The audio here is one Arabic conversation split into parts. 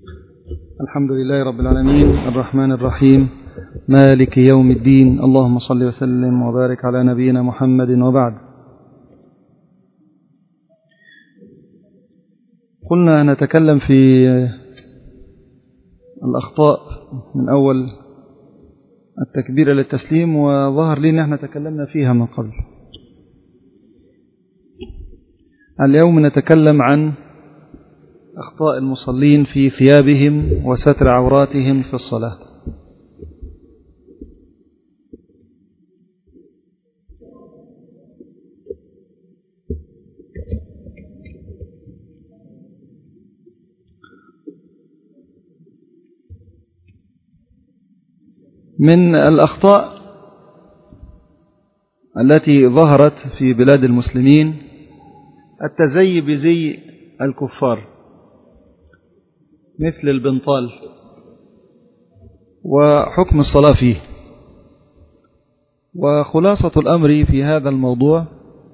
الحمد لله رب العالمين الرحمن الرحيم مالك يوم الدين. اللهم صل وسلم وبارك على نبينا محمد. وبعد، قلنا نتكلم في الأخطاء من أول التكبير إلى التسليم، وظهر لي أن احنا تكلمنا فيها من قبل. اليوم نتكلم عن أخطاء المصلين في ثيابهم وستر عوراتهم في الصلاة. من الأخطاء التي ظهرت في بلاد المسلمين التزي بزي الكفار مثل البنطال وحكم الصلاة فيه. وخلاصة الأمر في هذا الموضوع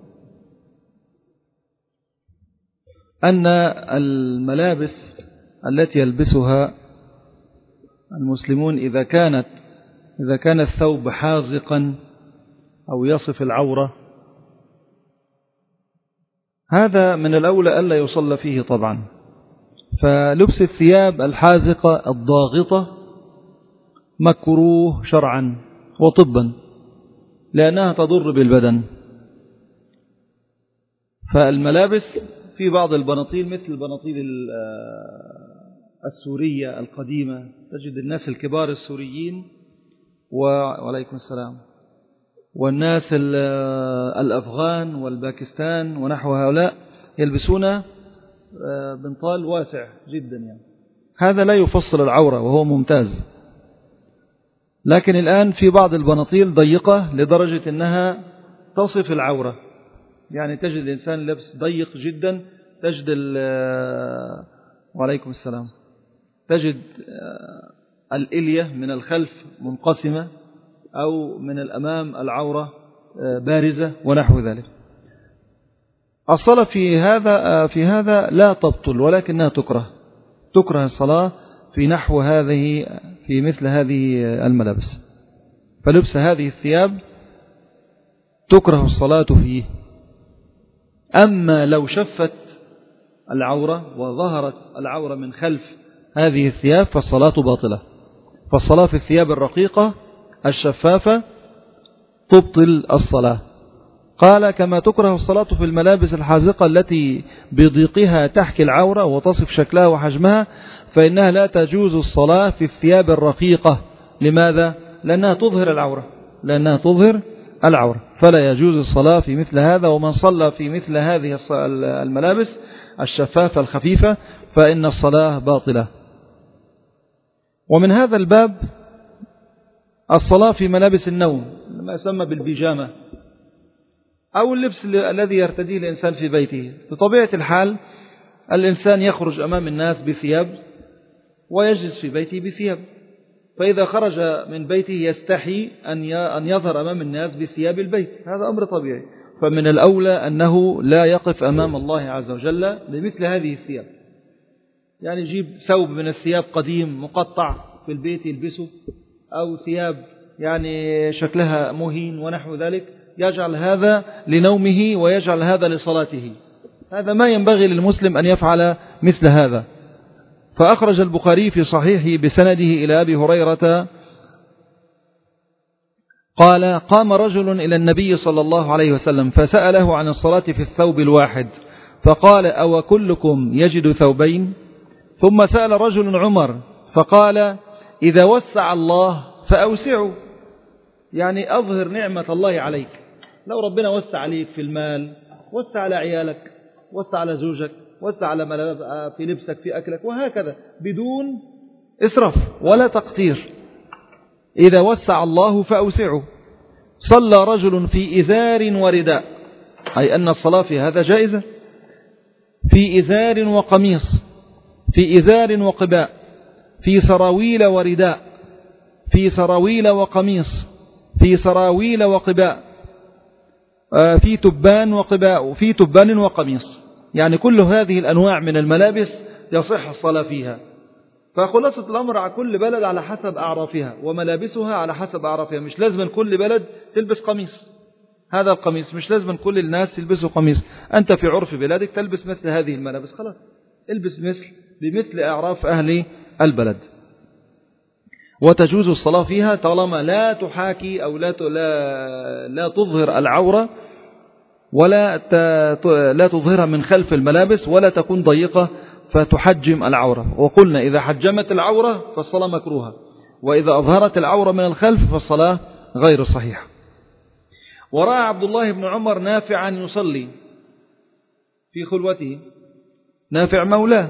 أن الملابس التي يلبسها المسلمون إذا كان الثوب حاذقا أو يصف العورة، هذا من الأولى ألا يصلى فيه طبعا. فلبس الثياب الحاذقة الضاغطة مكروه شرعا وطبا، لأنها تضر بالبدن. فالملابس في بعض البناطيل مثل البناطيل السورية القديمة، تجد الناس الكبار السوريين وعليكم السلام والناس الأفغان والباكستان ونحو هؤلاء يلبسون بنطال واسع جدا، يعني هذا لا يفصل العورة وهو ممتاز. لكن الآن في بعض البناطيل ضيقة لدرجة أنها تصف العورة، يعني تجد الإنسان لبس ضيق جدا، تجد وعليكم السلام تجد الإلية من الخلف منقسمة أو من الأمام العورة بارزة ونحو ذلك. الصلاة في هذا لا تبطل، ولكنها تكره الصلاة في نحو في مثل هذه الملابس. فلبس هذه الثياب تكره الصلاة فيه. أما لو شفت العورة وظهرت العورة من خلف هذه الثياب فالصلاة باطلة. فالصلاة في الثياب الرقيقة الشفافة تبطل الصلاة. قال كما تكره الصلاة في الملابس الحاذقة التي بضيقها تحكي العورة وتصف شكلها وحجمها، فإنها لا تجوز الصلاة في الثياب الرقيقة. لماذا؟ لأنها تظهر العورة، فلا يجوز الصلاة في مثل هذا. ومن صلى في مثل هذه الملابس الشفافة الخفيفة فإن الصلاة باطلة. ومن هذا الباب الصلاة في ملابس النوم، ما يسمى بالبيجامة، أو اللبس الذي يرتديه الإنسان في بيته. بطبيعة الحال الإنسان يخرج أمام الناس بثياب ويجلس في بيته بثياب، فإذا خرج من بيته يستحي أن يظهر أمام الناس بثياب البيت، هذا أمر طبيعي. فمن الأولى أنه لا يقف أمام الله عز وجل بمثل هذه الثياب. يعني يجيب ثوب من الثياب قديم مقطع في البيت يلبسه، أو ثياب يعني شكلها مهين ونحو ذلك، يجعل هذا لنومه ويجعل هذا لصلاته. هذا ما ينبغي للمسلم أن يفعل مثل هذا. فأخرج البخاري في صحيحه بسنده إلى أبي هريرة قال قام رجل إلى النبي صلى الله عليه وسلم فسأله عن الصلاة في الثوب الواحد، فقال أو كلكم يجد ثوبين؟ ثم سأل رجل عمر فقال إذا وسع الله فأوسعوا، يعني أظهر نعمة الله عليك. لو ربنا وسع عليك في المال، وسع على عيالك، وسع على زوجك، وسع على في لبسك، في أكلك، وهكذا بدون إسراف ولا تقتير. إذا وسع الله فأوسعوا. صلى رجل في إزار ورداء، أي أن الصلاة في هذا جائزة، في إزار وقميص، في إزار وقباء، في سراويل ورداء، في سراويل وقميص، في سراويل وقباء، في تبان وقباء، في تبان وقميص. يعني كل هذه الأنواع من الملابس يصح الصلاة فيها. فخلاصة الأمر على كل بلد على حسب أعرافها وملابسها على حسب أعرافها. مش لازم كل بلد تلبس قميص، هذا القميص مش لازم كل الناس يلبسوا قميص. أنت في عرف بلادك تلبس مثل هذه الملابس، خلاص البس بمثل أعراف أهل البلد. وتجوز الصلاة فيها طالما لا تحاكي أو لا تظهر العورة، ولا لا تظهرها من خلف الملابس، ولا تكون ضيقة فتحجم العورة. وقلنا إذا حجمت العورة فالصلاة مكروهة، وإذا أظهرت العورة من الخلف فالصلاة غير صحيحة. ورأى عبد الله بن عمر نافعا يصلي في خلوته، نافع مولاه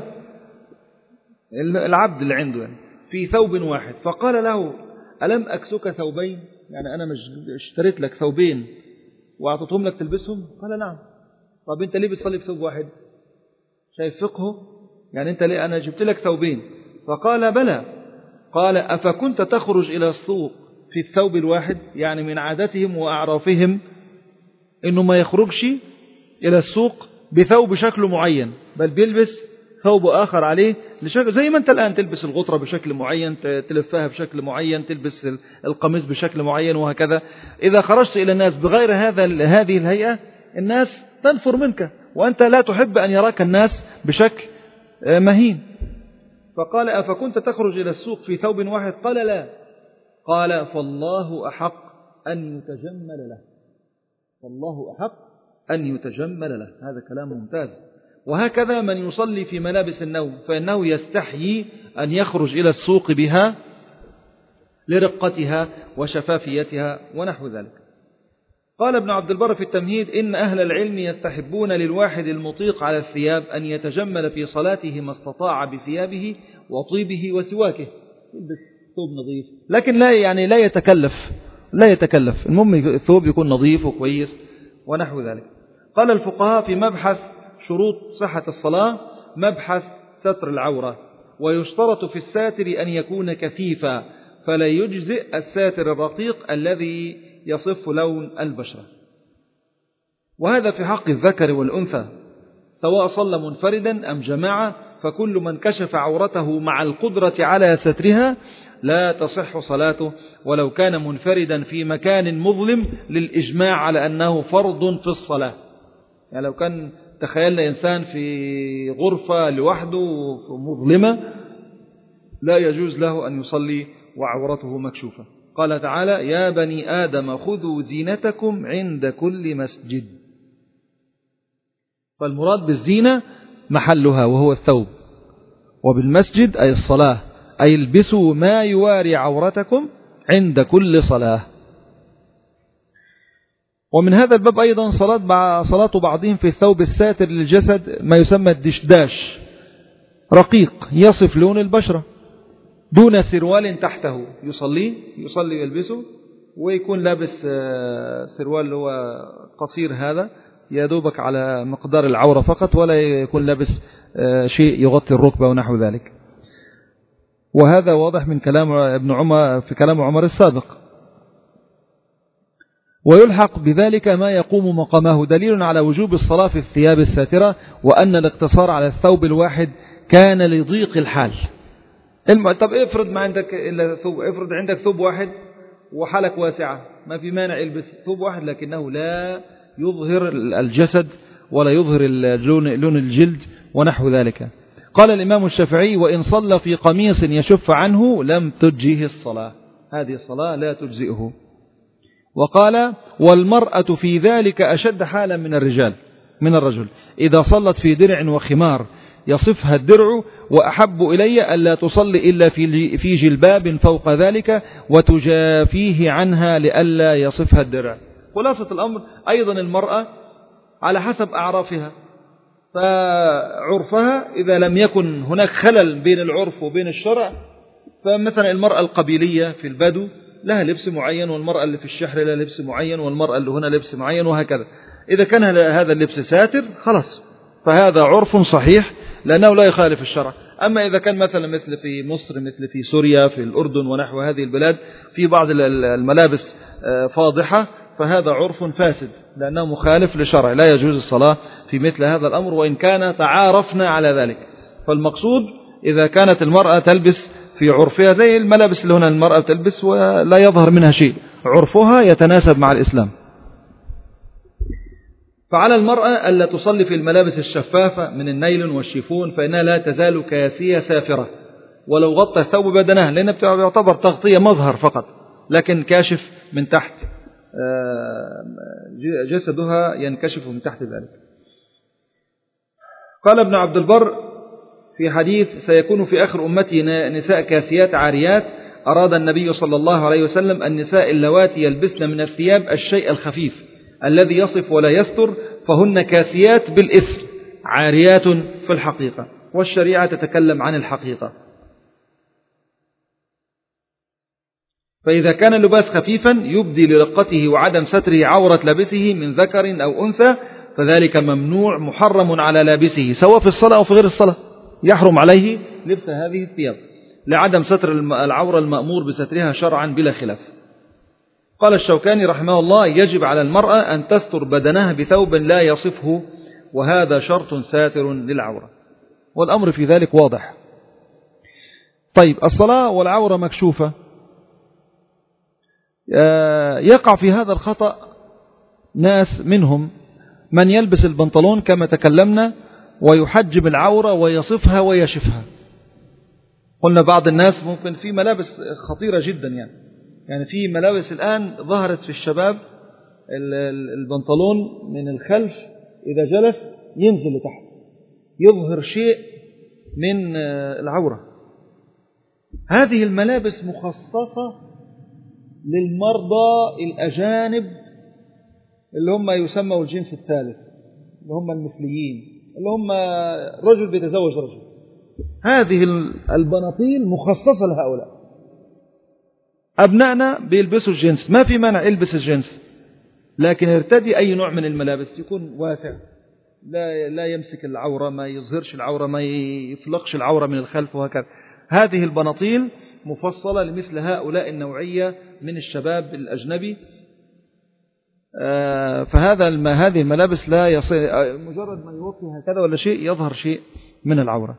العبد اللي عنده يعني، في ثوب واحد، فقال له ألم أكسك ثوبين؟ يعني أنا مش اشتريت لك ثوبين وأعطتهم لك تلبسهم؟ قال نعم. طب أنت ليه بتصلي في ثوب واحد؟ شايف فقهه؟ يعني أنت ليه؟ أنا جبت لك ثوبين. فقال بلى. قال أفكنت تخرج إلى السوق في الثوب الواحد؟ يعني من عادتهم وأعرافهم إنه ما يخرجش إلى السوق بثوب شكل معين، بل بيلبس ثوب آخر عليه لشكل، زي ما أنت الآن تلبس الغطرة بشكل معين، تلفها بشكل معين، تلبس القميص بشكل معين، وهكذا. إذا خرجت إلى الناس بغير هذه الهيئة الناس تنفر منك، وأنت لا تحب أن يراك الناس بشكل مهين. فقال أفكنت تخرج إلى السوق في ثوب واحد؟ قال لا. قال فالله أحق أن يتجمل له، فالله أحق أن يتجمل له. هذا كلام ممتاز. وهكذا من يصلي في ملابس النوم فإنه يستحيي أن يخرج إلى السوق بها لرقتها وشفافيتها ونحو ذلك. قال ابن عبد البر في التمهيد إن أهل العلم يستحبون للواحد المطيق على الثياب أن يتجمل في صلاته ما استطاع بثيابه وطيبه وسواكه، يلبس ثوب نظيف، لكن لا يتكلف، المهم الثوب يكون نظيف وكويس ونحو ذلك. قال الفقهاء في مبحث شروط صحة الصلاة مبحث ستر العورة، ويشترط في الساتر أن يكون كثيفا، فلا يجزئ الساتر الرقيق الذي يصف لون البشرة. وهذا في حق الذكر والأنثى سواء صلى منفردا أم جماعة، فكل من كشف عورته مع القدرة على سترها لا تصح صلاته ولو كان منفردا في مكان مظلم، للإجماع على أنه فرض في الصلاة. يعني لو كان تخيلنا إنسان في غرفة لوحده مظلمة لا يجوز له أن يصلي وعورته مكشوفة. قال تعالى يا بني آدم خذوا زينتكم عند كل مسجد. فالمراد بالزينة محلها وهو الثوب، وبالمسجد أي الصلاة، أي البسوا ما يواري عورتكم عند كل صلاة. ومن هذا الباب أيضا صلاة بعضهم في الثوب الساتر للجسد ما يسمى الدشداش، رقيق يصف لون البشرة دون سروال تحته، يصلي ويلبسه ويكون لابس سروال اللي هو قصير هذا يدوبك على مقدار العورة فقط، ولا يكون لابس شيء يغطي الركبة ونحو ذلك. وهذا واضح من كلام ابن عمر في كلام عمر السابق. ويلحق بذلك ما يقوم مقامه دليل على وجوب الصلاة في الثياب الساترة، وأن الاقتصار على الثوب الواحد كان لضيق الحال. طب افرض ما عندك إلا ثوب، افرض عندك ثوب واحد وحالك واسعة، ما في مانع يلبس ثوب واحد، لكنه لا يظهر الجسد ولا يظهر لون الجلد ونحو ذلك. قال الإمام الشافعي وإن صلى في قميص يشف عنه لم تجزئه الصلاة، هذه الصلاة لا تجزئه. وقال والمرأة في ذلك أشد حالا من الرجل إذا صلت في درع وخمار يصفها الدرع، وأحب إلي ألا تصلي إلا في جلباب فوق ذلك وتجافيه عنها لألا يصفها الدرع. خلاصة الأمر أيضا المرأة على حسب أعرافها، فعرفها إذا لم يكن هناك خلل بين العرف وبين الشرع، فمثلا المرأة القبيلية في البدو لها لبس معين، والمرأة اللي في الشحر لها لبس معين، والمرأة اللي هنا لبس معين، وهكذا. إذا كان هذا اللبس ساتر خلاص فهذا عرف صحيح لأنه لا يخالف الشرع. أما إذا كان مثل في مصر، مثل في سوريا، في الأردن ونحو هذه البلاد في بعض الملابس فاضحة، فهذا عرف فاسد لأنه مخالف للشرع، لا يجوز الصلاة في مثل هذا الأمر وإن كان تعارفنا على ذلك. فالمقصود إذا كانت المرأة تلبس في عرفها زي الملابس اللي هنا المرأة تلبس ولا يظهر منها شيء، عرفها يتناسب مع الإسلام. فعلى المرأة ألا تصلي في الملابس الشفافة من النيلون والشيفون، فإنها لا تزال كاسية سافرة ولو غطى الثوب بدنها، لأنها يعتبر تغطية مظهر فقط، لكن كاشف من تحت، جسدها ينكشف من تحت ذلك. قال ابن عبد البر في حديث سيكون في آخر أمتي نساء كاسيات عاريات، أراد النبي صلى الله عليه وسلم النساء اللواتي يلبسن من الثياب الشيء الخفيف الذي يصف ولا يستر، فهن كاسيات بالإثم عاريات في الحقيقة، والشريعة تتكلم عن الحقيقة. فإذا كان اللباس خفيفا يبدي لرقته وعدم ستره عورة لابسه من ذكر أو أنثى، فذلك ممنوع محرم على لابسه سواء في الصلاة أو في غير الصلاة، يحرم عليه لبس هذه الثياب لعدم ستر العورة المأمور بسترها شرعا بلا خلاف. قال الشوكاني رحمه الله: يجب على المرأة أن تستر بدنها بثوب لا يصفه، وهذا شرط ساتر للعورة، والأمر في ذلك واضح. طيب، الصلاة والعورة مكشوفة، يقع في هذا الخطأ ناس منهم من يلبس البنطلون كما تكلمنا ويحجب العورة ويصفها ويشفها. قلنا بعض الناس ممكن في ملابس خطيرة جدا، يعني في ملابس الآن ظهرت في الشباب البنطلون من الخلف إذا جلس ينزل لتحت يظهر شيء من العورة. هذه الملابس مخصصة للمرضى الأجانب اللي هم يسموا الجنس الثالث، اللي هم المثليين، اللي هم رجل بيتزوج رجل. هذه البناطيل مخصصة لهؤلاء. أبنائنا بيلبسوا الجنس، ما في مانع يلبس الجنس، لكن ارتدي أي نوع من الملابس يكون واسع، لا يمسك العورة، ما يظهرش العورة، ما يفلقش العورة من الخلف وهكذا. هذه البناطيل مفصلة لمثل هؤلاء النوعية من الشباب الأجنبي. هذه الملابس لا يصير مجرد ما يوطي هكذا ولا شيء يظهر شيء من العورة.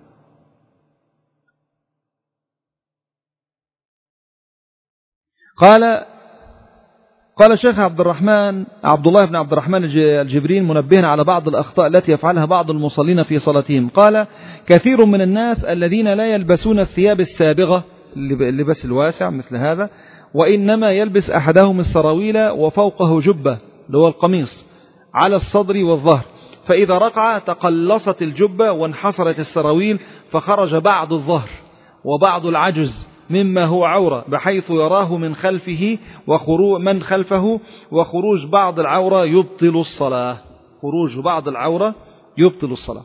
قال الشيخ عبد الله بن عبد الرحمن الجبرين منبهنا على بعض الأخطاء التي يفعلها بعض المصلين في صلاتهم. قال: كثير من الناس الذين لا يلبسون الثياب السابغة، اللباس الواسع مثل هذا، وإنما يلبس أحدهم السراويل وفوقه جبة اللي هو القميص على الصدر والظهر، فإذا ركع تقلصت الجبة وانحصرت السراويل، فخرج بعض الظهر وبعض العجز مما هو عورة، بحيث يراه من خلفه من خلفه، وخروج بعض العورة يبطل الصلاة. خروج بعض العورة يبطل الصلاة.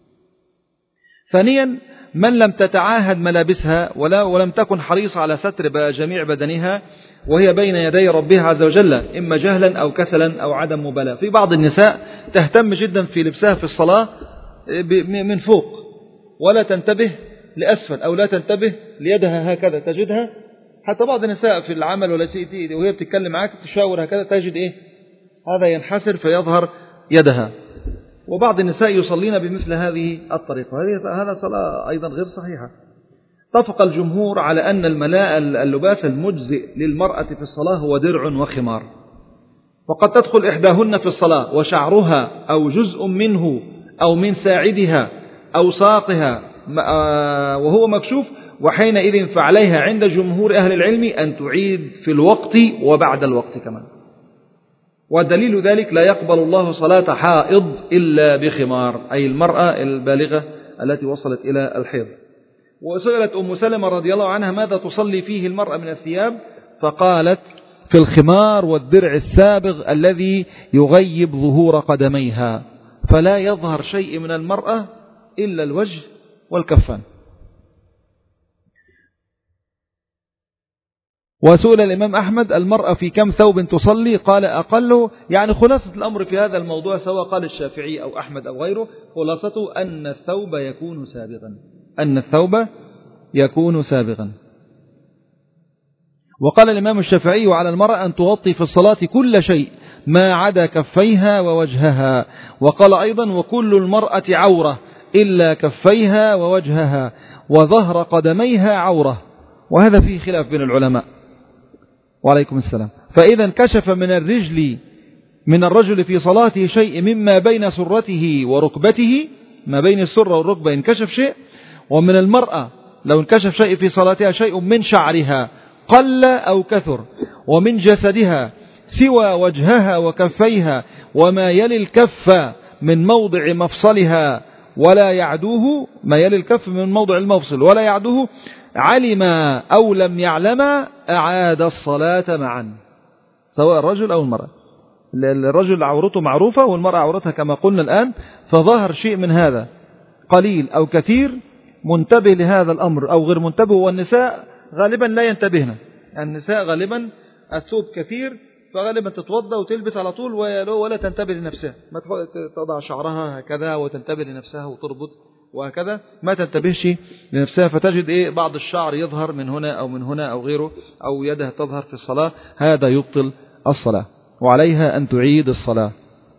ثانيا: من لم تتعاهد ملابسها ولم تكن حريصة على ستر جميع بدنها وهي بين يدي ربها عز وجل، إما جهلا أو كسلا أو عدم مبالاة. في بعض النساء تهتم جدا في لبسها في الصلاة من فوق، ولا تنتبه لأسفل، أو لا تنتبه ليدها هكذا تجدها. حتى بعض النساء في العمل وهي بتتكلم معك تشاور هكذا تجد هذا ينحسر فيظهر يدها. وبعض النساء يصلين بمثل هذه الطريقة، هذا صلاة أيضا غير صحيحة. اتفق الجمهور على أن اللباس المجزئ للمرأة في الصلاة هو درع وخمار، وقد تدخل إحداهن في الصلاة وشعرها أو جزء منه أو من ساعدها أو ساقها وهو مكشوف، وحينئذ فعليها عند جمهور أهل العلم أن تعيد في الوقت وبعد الوقت كمان. ودليل ذلك: لا يقبل الله صلاة حائض إلا بخمار، أي المرأة البالغة التي وصلت إلى الحيض. وسئلت أم سلمة رضي الله عنها: ماذا تصلي فيه المرأة من الثياب؟ فقالت: في الخمار والدرع السابغ الذي يغيب ظهور قدميها، فلا يظهر شيء من المرأة إلا الوجه والكفان. وسئل الإمام أحمد: المرأة في كم ثوب تصلي؟ قال: أقله. يعني خلاصة الأمر في هذا الموضوع، سواء قال الشافعي أو أحمد أو غيره، خلاصته أن الثوب يكون سابغا. وقال الإمام الشافعي: على المرأة أن تغطي في الصلاة كل شيء ما عدا كفيها ووجهها. وقال أيضا: وكل المرأة عورة إلا كفيها ووجهها. وظهر قدميها عورة، وهذا فيه خلاف بين العلماء. وعليكم السلام. فإذا انكشف من الرجل في صلاته شيء مما بين سرته وركبته، ما بين السرة والركبة انكشف شيء، ومن المرأة لو انكشف شيء في صلاتها شيء من شعرها قل أو كثر، ومن جسدها سوى وجهها وكفيها وما يلي الكف من موضع مفصلها ولا يعدوه، ما يلي الكف من موضع المفصل ولا يعدوه، علم أو لم يعلم أعاد الصلاة معا، سواء الرجل أو المرأة. الرجل عورته معروفة والمرأة عورتها كما قلنا الآن، فظهر شيء من هذا قليل أو كثير، منتبه لهذا الأمر أو غير منتبه. والنساء غالبا لا ينتبهن، النساء غالبا الثوب كثير فغالبا تتوضأ وتلبس على طول ولا تنتبه لنفسها، ما تضع شعرها هكذا وتنتبه لنفسها وتربط وهكذا، ما تنتبهش لنفسها، فتجد بعض الشعر يظهر من هنا أو من هنا أو غيره، أو يدها تظهر في الصلاة، هذا يبطل الصلاة وعليها أن تعيد الصلاة.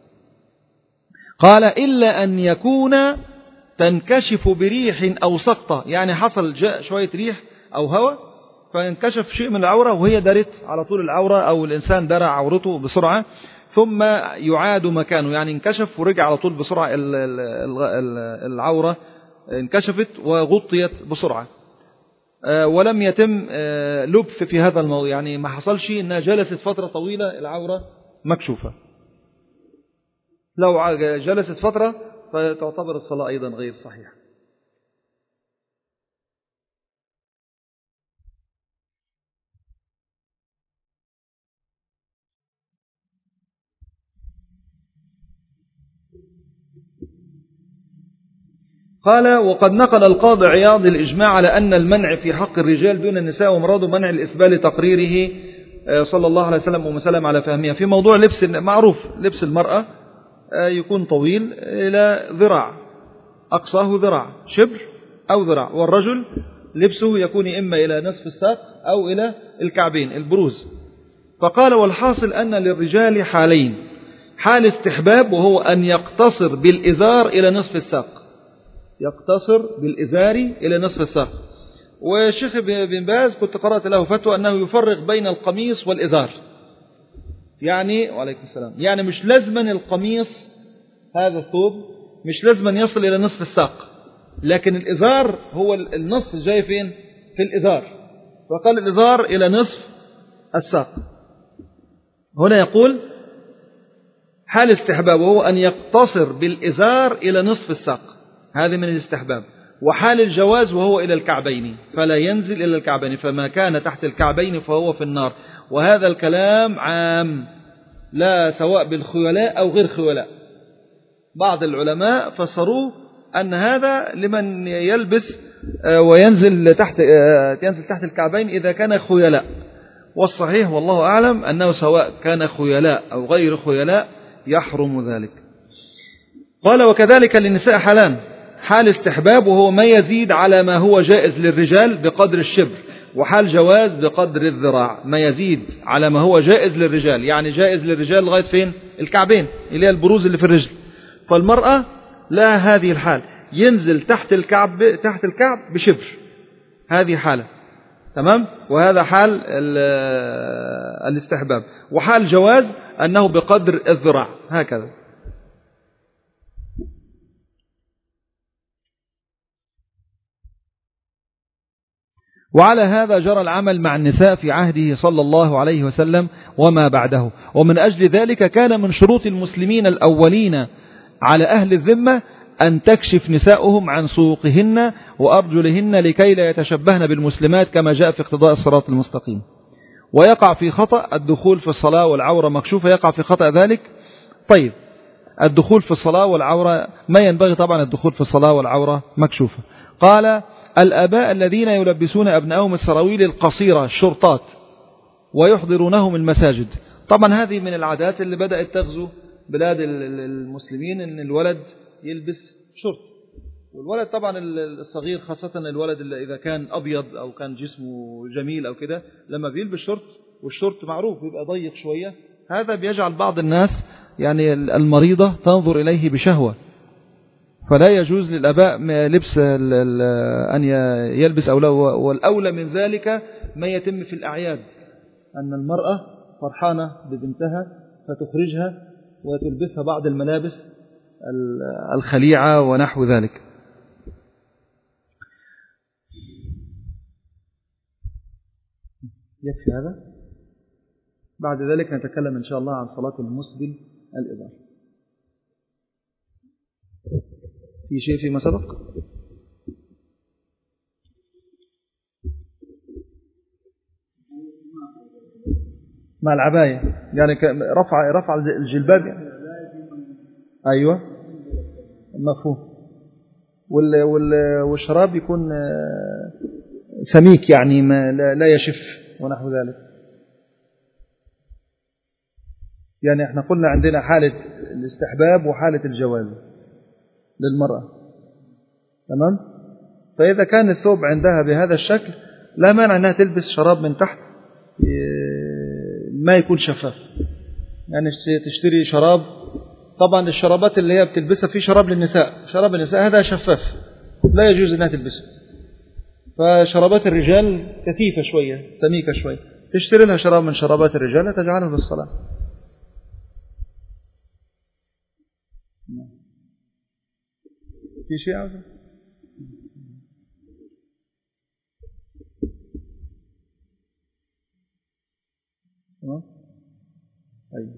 قال إلا أن يكون تنكشف بريح أو سقطة، يعني حصل جاء شوية ريح أو هواء فانكشف شيء من العورة وهي دارت على طول العورة، أو الإنسان درع عورته بسرعة ثم يعاد مكانه، يعني انكشف ورجع على طول بسرعة، العورة انكشفت وغطيت بسرعة، ولم يتم لبث في هذا الموضوع، يعني ما حصلش انها جلست فترة طويلة العورة مكشوفة. لو جلست فترة فتعتبر الصلاة أيضا غير صحيحة. قال وقد نقل القاضي عياض الإجماع على أن المنع في حق الرجال دون النساء، ومراده منع الإسبال تقريره صلى الله عليه وسلم وسلم على فهمها في موضوع لبس. معروف لبس المرأة يكون طويل إلى ذراع، أقصاه ذراع شبر أو ذراع، والرجل لبسه يكون إما إلى نصف الساق أو إلى الكعبين البروز. فقال والحاصل أن للرجال حالين، حال استحباب وهو أن يقتصر بالإزار إلى نصف الساق، يقتصر بالإزار إلى نصف الساق. والشيخ بن باز كنت قرأت له فتوى أنه يفرق بين القميص والإزار، يعني وعليكم السلام، يعني مش لازما القميص هذا الثوب مش لازما يصل إلى نصف الساق، لكن الإزار هو النص جاي فين؟ في الإزار، فقال الإزار إلى نصف الساق. هنا يقول حال استحباب وهو أن يقتصر بالإزار إلى نصف الساق، هذه من الاستحباب. وحال الجواز وهو إلى الكعبين، فلا ينزل إلى الكعبين، فما كان تحت الكعبين فهو في النار. وهذا الكلام عام لا سواء بالخيلاء أو غير خيلاء. بعض العلماء فسروه أن هذا لمن يلبس وينزل تحت الكعبين إذا كان خيلاء، والصحيح والله أعلم أنه سواء كان خيلاء أو غير خيلاء يحرم ذلك. قال وكذلك للنساء حالان، حال استحباب وهو ما يزيد على ما هو جائز للرجال بقدر الشبر، وحال جواز بقدر الذراع، ما يزيد على ما هو جائز للرجال، يعني جائز للرجال لغاية فين؟ الكعبين اللي هي البروز اللي في الرجل. فالمرأة لا هذه الحال ينزل تحت الكعب بشبر، هذه حالة تمام، وهذا حال الاستحباب. وحال جواز أنه بقدر الذراع هكذا. وعلى هذا جرى العمل مع النساء في عهده صلى الله عليه وسلم وما بعده، ومن أجل ذلك كان من شروط المسلمين الأولين على أهل الذمة أن تكشف نساؤهم عن سوقهن وأرجلهن لكي لا يتشبهن بالمسلمات كما جاء في اقتضاء الصراط المستقيم. ويقع في خطأ الدخول في الصلاة والعورة مكشوفة، يقع في خطأ ذلك. طيب الدخول في الصلاة والعورة ما ينبغي طبعا الدخول في الصلاة والعورة مكشوفة. قال الآباء الذين يلبسون أبنائهم السراويل القصيرة الشرطات ويحضرونهم المساجد، طبعا هذه من العادات اللي بدأت تغزو بلاد المسلمين، ان الولد يلبس شرط، والولد طبعا الصغير خاصة الولد اللي إذا كان أبيض أو كان جسمه جميل أو كده لما بيلبس شرط، والشرط معروف بيبقى ضيق شوية، هذا بيجعل بعض الناس يعني المريضة تنظر إليه بشهوة، فلا يجوز للآباء لبس أن يلبس أولاد. والأولى من ذلك ما يتم في الأعياد، أن المرأة فرحانة ببنتها فتخرجها وتلبسها بعض الملابس الخليعة ونحو ذلك. يكفي هذا. بعد ذلك نتكلم إن شاء الله عن صلاة المسبل الإضافة. في شيء فيما سبق؟ مع العباية يعني رفع الجلباب يعني. أيوة مفهوم. والشراب يكون سميك يعني ما لا يشف ونحو ذلك. يعني احنا قلنا عندنا حالة الاستحباب وحالة الجواز للمرأة، تمام؟ فإذا كان الثوب عندها بهذا الشكل لا مانع أنها تلبس شراب من تحت ما يكون شفاف. يعني تشتري شراب، طبعا الشرابات اللي هي بتلبسها في شراب للنساء، شراب النساء هذا شفاف لا يجوز أنها تلبسه. فشرابات الرجال كثيفة شوية سميكة شوية، تشتري لها شراب من شرابات الرجال تجعلها بالصلاة. في شيء عاوز؟ أيوة.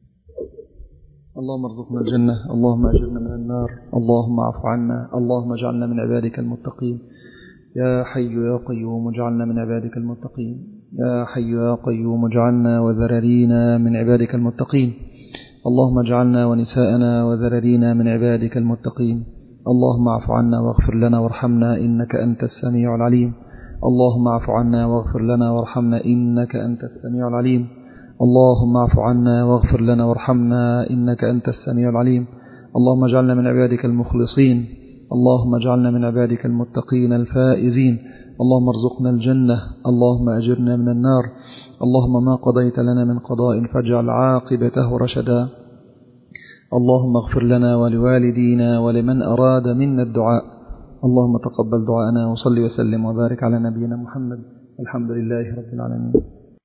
اللهم ارزقنا الجنة، اللهم أجرنا من النار، اللهم اعف عنا، اللهم اجعلنا من عبادك المتقين. يا حي يا قيوم اجعلنا من عبادك المتقين. يا حي يا قيوم اجعلنا وذررينا من عبادك المتقين. اللهم اجعلنا ونساءنا وذررينا من عبادك المتقين. اللهم اعف عنا واغفر لنا وارحمنا إنك أنت السميع العليم. اللهم اعف عنا واغفر لنا وارحمنا إنك أنت السميع العليم. اللهم اعف عنا واغفر لنا وارحمنا إنك أنت السميع العليم. اللهم اجعلنا من عبادك المخلصين. اللهم اجعلنا من عبادك المتقين الفائزين. اللهم ارزقنا الجنة، اللهم أجرنا من النار. اللهم ما قضيت لنا من قضاء فاجعل عاقبته رشدا. اللهم اغفر لنا ولوالدينا ولمن أراد منا الدعاء. اللهم تقبل دعاءنا وصل وسلم وبارك على نبينا محمد. الحمد لله رب العالمين.